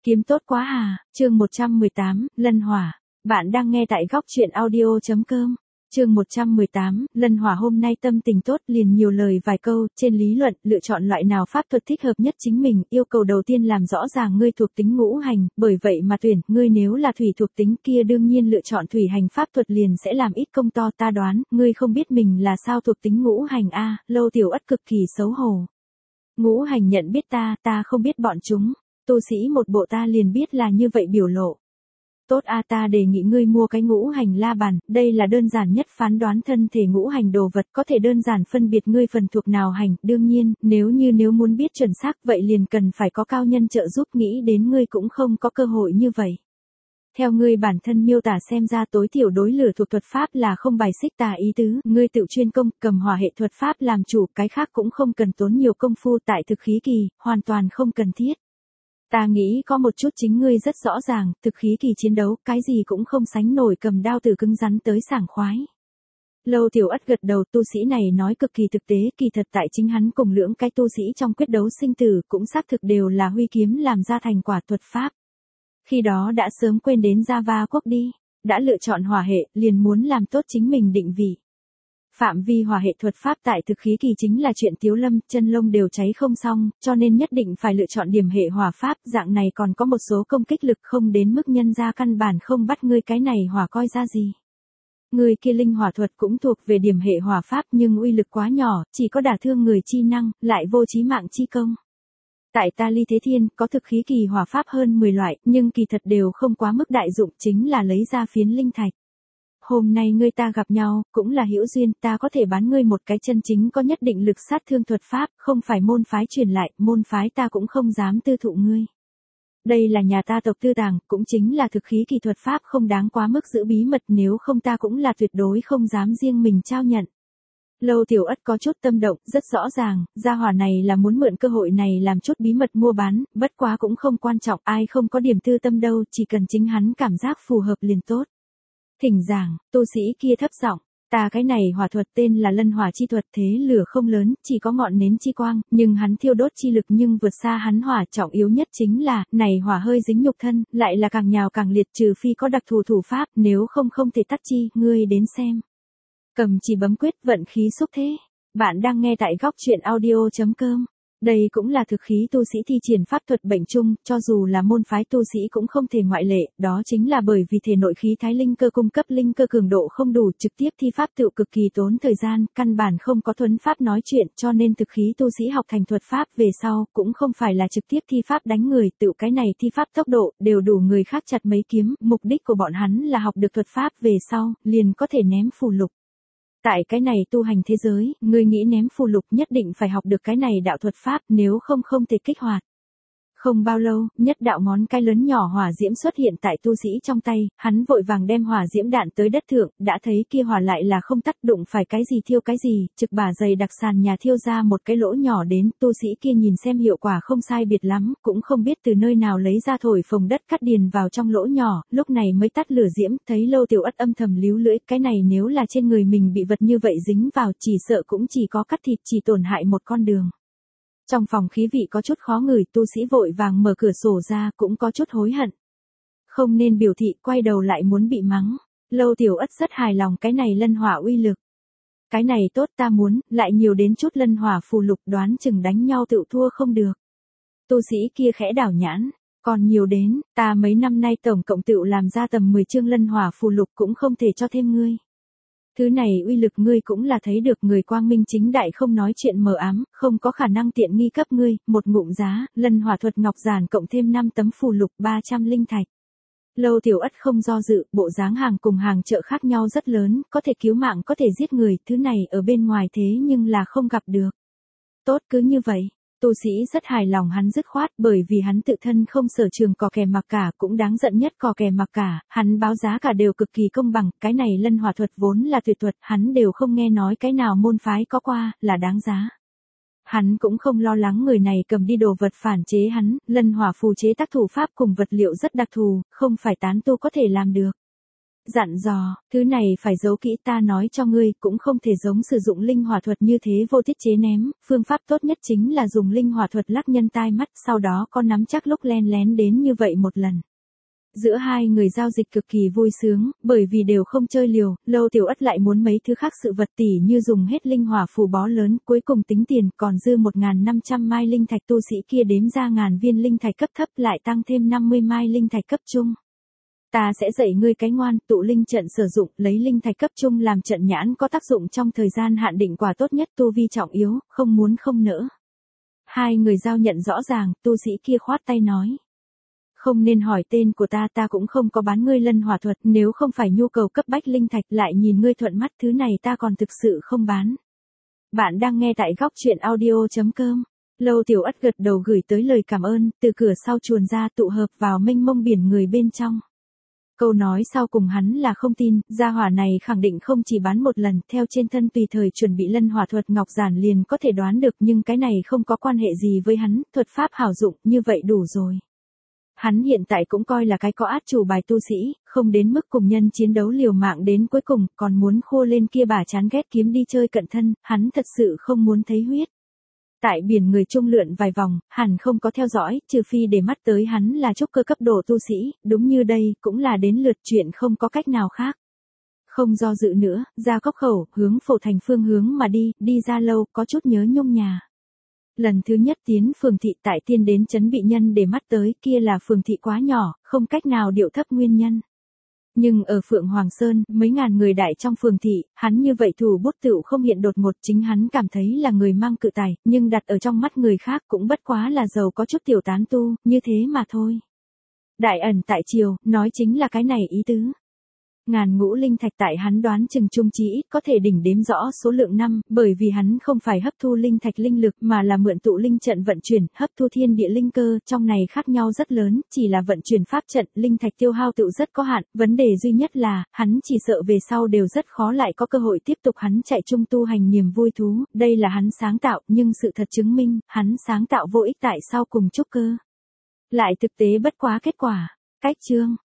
Kiếm tốt quá à, chương 118, Lân Hỏa. Bạn đang nghe tại góc truyện audio.com. Chương 118, Lân Hỏa hôm nay tâm tình tốt liền nhiều lời vài câu, trên lý luận, lựa chọn loại nào pháp thuật thích hợp nhất chính mình, yêu cầu đầu tiên làm rõ ràng ngươi thuộc tính ngũ hành, bởi vậy mà tuyển, ngươi nếu là thủy thuộc tính kia đương nhiên lựa chọn thủy hành pháp thuật liền sẽ làm ít công to ta đoán, ngươi không biết mình là sao thuộc tính ngũ hành a, Lâu Tiểu Ất cực kỳ xấu hổ. Ngũ hành nhận biết ta không biết bọn chúng. Tu sĩ một bộ ta liền biết là như vậy biểu lộ. Tốt a, ta đề nghị ngươi mua cái ngũ hành la bàn, đây là đơn giản nhất phán đoán thân thể ngũ hành đồ vật, có thể đơn giản phân biệt ngươi phần thuộc nào hành, đương nhiên, nếu muốn biết chuẩn xác vậy liền cần phải có cao nhân trợ giúp, nghĩ đến ngươi cũng không có cơ hội như vậy. Theo ngươi bản thân miêu tả xem ra tối thiểu đối lửa thuộc thuật pháp là không bài xích tà ý tứ, ngươi tự chuyên công, cầm hỏa hệ thuật pháp làm chủ, cái khác cũng không cần tốn nhiều công phu tại thực khí kỳ, hoàn toàn không cần thiết. Ta nghĩ có một chút chính ngươi rất rõ ràng, thực khí kỳ chiến đấu, cái gì cũng không sánh nổi cầm đao từ cứng rắn tới sảng khoái. Lâu Tiểu Ất gật đầu, tu sĩ này nói cực kỳ thực tế, kỳ thật tại chính hắn cùng lưỡng cái tu sĩ trong quyết đấu sinh tử cũng xác thực đều là huy kiếm làm ra thành quả thuật pháp. Khi đó đã sớm quên đến Java quốc đi, đã lựa chọn hỏa hệ, liền muốn làm tốt chính mình định vị. Phạm vi hỏa hệ thuật pháp tại thực khí kỳ chính là chuyện tiếu lâm, chân lông đều cháy không xong, cho nên nhất định phải lựa chọn điểm hệ hỏa pháp, dạng này còn có một số công kích lực không đến mức nhân ra căn bản không bắt ngươi cái này hỏa coi ra gì. Người kia linh hỏa thuật cũng thuộc về điểm hệ hỏa pháp nhưng uy lực quá nhỏ, chỉ có đả thương người chi năng, lại vô chí mạng chi công. Tại ta Ly Thế Thiên, có thực khí kỳ hỏa pháp hơn 10 loại, nhưng kỳ thật đều không quá mức đại dụng, chính là lấy ra phiến linh thạch. Hôm nay ngươi ta gặp nhau, cũng là hữu duyên, ta có thể bán ngươi một cái chân chính có nhất định lực sát thương thuật pháp, không phải môn phái truyền lại, môn phái ta cũng không dám tư thụ ngươi. Đây là nhà ta tộc tư tàng, cũng chính là thực khí kỳ thuật pháp không đáng quá mức giữ bí mật, nếu không ta cũng là tuyệt đối không dám riêng mình trao nhận. Lâu Tiểu Ất có chút tâm động, rất rõ ràng, gia hỏa này là muốn mượn cơ hội này làm chút bí mật mua bán, bất quá cũng không quan trọng, ai không có điểm tư tâm đâu, chỉ cần chính hắn cảm giác phù hợp liền tốt. Thỉnh giảng, tu sĩ kia thấp giọng, ta cái này hỏa thuật tên là Lân Hỏa chi thuật, thế lửa không lớn, chỉ có ngọn nến chi quang, nhưng hắn thiêu đốt chi lực nhưng vượt xa hắn hỏa, trọng yếu nhất chính là, này hỏa hơi dính nhục thân, lại là càng nhào càng liệt, trừ phi có đặc thù thủ pháp, nếu không thể tắt chi, ngươi đến xem. Cầm chỉ bấm quyết, vận khí xúc thế. Bạn đang nghe tại góc truyện audio.com. Đây cũng là thực khí tu sĩ thi triển pháp thuật bệnh chung, cho dù là môn phái tu sĩ cũng không thể ngoại lệ, đó chính là bởi vì thể nội khí thái linh cơ cung cấp linh cơ cường độ không đủ, trực tiếp thi pháp tự cực kỳ tốn thời gian, căn bản không có thuấn pháp nói chuyện, cho nên thực khí tu sĩ học thành thuật pháp về sau, cũng không phải là trực tiếp thi pháp đánh người, tự cái này thi pháp tốc độ, đều đủ người khác chặt mấy kiếm, mục đích của bọn hắn là học được thuật pháp về sau, liền có thể ném phù lục. Tại cái này tu hành thế giới, ngươi nghĩ ném phù lục nhất định phải học được cái này đạo thuật pháp, nếu không thể kích hoạt. Không bao lâu, nhất đạo ngón cái lớn nhỏ hỏa diễm xuất hiện tại tu sĩ trong tay, hắn vội vàng đem hỏa diễm đạn tới đất thượng, đã thấy kia hỏa lại là không tắt, đụng phải cái gì thiêu cái gì, trực bả dày đặc sàn nhà thiêu ra một cái lỗ nhỏ đến, tu sĩ kia nhìn xem hiệu quả không sai biệt lắm, cũng không biết từ nơi nào lấy ra thổi phồng đất cắt điền vào trong lỗ nhỏ, lúc này mới tắt lửa diễm, thấy Lâu Tiểu Ất âm thầm líu lưỡi, cái này nếu là trên người mình bị vật như vậy dính vào, chỉ sợ cũng chỉ có cắt thịt, chỉ tổn hại một con đường. Trong phòng khí vị có chút khó ngửi, tu sĩ vội vàng mở cửa sổ ra, cũng có chút hối hận. Không nên biểu thị, quay đầu lại muốn bị mắng. Lâu Tiểu Ất rất hài lòng cái này lân hỏa uy lực. Cái này tốt, ta muốn, lại nhiều đến chút lân hỏa phù lục, đoán chừng đánh nhau tự thua không được. Tu sĩ kia khẽ đảo nhãn, còn nhiều đến, ta mấy năm nay tổng cộng tự làm ra tầm 10 chương lân hỏa phù lục cũng không thể cho thêm ngươi. Thứ này uy lực ngươi cũng là thấy được, người quang minh chính đại không nói chuyện mờ ám, không có khả năng tiện nghi cấp ngươi, một ngụm giá, Lân Hỏa thuật ngọc giản cộng thêm 5 tấm phù lục 300 linh thạch. Lâu Tiểu Ất không do dự, bộ dáng hàng cùng hàng chợ khác nhau rất lớn, có thể cứu mạng có thể giết người, thứ này ở bên ngoài thế nhưng là không gặp được. Tốt cứ như vậy. Tu sĩ rất hài lòng hắn dứt khoát, bởi vì hắn tự thân không sở trường cò kè mặc cả, cũng đáng giận nhất cò kè mặc cả, hắn báo giá cả đều cực kỳ công bằng, cái này Lân Hỏa thuật vốn là tuyệt thuật, hắn đều không nghe nói cái nào môn phái có qua, là đáng giá. Hắn cũng không lo lắng người này cầm đi đồ vật phản chế hắn, Lân Hỏa phù chế tác thủ pháp cùng vật liệu rất đặc thù, không phải tán tu có thể làm được. dặn dò, thứ này phải giấu kỹ, ta nói cho ngươi, cũng không thể giống sử dụng linh hỏa thuật như thế vô tiết chế ném, phương pháp tốt nhất chính là dùng linh hỏa thuật lắc nhân tai mắt, sau đó có nắm chắc lúc len lén đến như vậy một lần. Giữa hai người giao dịch cực kỳ vui sướng, bởi vì đều không chơi liều, Lâu Tiểu Ất lại muốn mấy thứ khác sự vật tỉ như dùng hết linh hỏa phù bó lớn, cuối cùng tính tiền còn dư 1.500 mai linh thạch, tu sĩ kia đếm ra ngàn viên linh thạch cấp thấp lại tăng thêm 50 mai linh thạch cấp trung. Ta sẽ dạy ngươi cái ngoan, tụ linh trận sử dụng, lấy linh thạch cấp trung làm trận nhãn có tác dụng trong thời gian hạn định, quả tốt nhất, tu vi trọng yếu, không muốn không nỡ. Hai người giao nhận rõ ràng, tu sĩ kia khoát tay nói. Không nên hỏi tên của ta cũng không có bán ngươi lân hỏa thuật, nếu không phải nhu cầu cấp bách linh thạch lại nhìn ngươi thuận mắt, thứ này ta còn thực sự không bán. Bạn đang nghe tại góc truyện audio.com. Lâu Tiểu Ất gật đầu gửi tới lời cảm ơn, từ cửa sau chuồn ra tụ hợp vào mênh mông biển người bên trong. Câu nói sau cùng hắn là không tin, gia hỏa này khẳng định không chỉ bán một lần, theo trên thân tùy thời chuẩn bị lân hỏa thuật ngọc giản liền có thể đoán được, nhưng cái này không có quan hệ gì với hắn, thuật pháp hảo dụng, như vậy đủ rồi. Hắn hiện tại cũng coi là cái có át chủ bài tu sĩ, không đến mức cùng nhân chiến đấu liều mạng đến cuối cùng, còn muốn khô lên kia bà chán ghét kiếm đi chơi cận thân, hắn thật sự không muốn thấy huyết. Tại biển người trung lượn vài vòng, hẳn không có theo dõi, trừ phi để mắt tới hắn là trúc cơ cấp độ tu sĩ, đúng như đây, cũng là đến lượt chuyện không có cách nào khác. Không do dự nữa, ra cốc khẩu, hướng Phổ Thành phương hướng mà đi ra lâu, có chút nhớ nhung nhà. Lần thứ nhất tiến phường thị tại tiên đến trấn bị nhân để mắt tới, kia là phường thị quá nhỏ, không cách nào điệu thấp nguyên nhân. Nhưng ở Phượng Hoàng Sơn, mấy ngàn người đại trong phường thị, hắn như vậy thủ bút tựu không hiện đột ngột, chính hắn cảm thấy là người mang cự tài, nhưng đặt ở trong mắt người khác cũng bất quá là giàu có chút tiểu tán tu, như thế mà thôi. Đại ẩn tại triều, nói chính là cái này ý tứ. Ngàn ngũ linh thạch tại hắn đoán chừng trung chí ít có thể đỉnh đếm rõ số lượng năm, bởi vì hắn không phải hấp thu linh thạch linh lực mà là mượn tụ linh trận vận chuyển, hấp thu thiên địa linh cơ, trong này khác nhau rất lớn, chỉ là vận chuyển pháp trận, linh thạch tiêu hao tựu rất có hạn, vấn đề duy nhất là, hắn chỉ sợ về sau đều rất khó lại có cơ hội tiếp tục hắn chạy chung tu hành niềm vui thú, đây là hắn sáng tạo, nhưng sự thật chứng minh, hắn sáng tạo vô ích tại sau cùng trúc cơ. Lại thực tế bất quá kết quả. Cách chương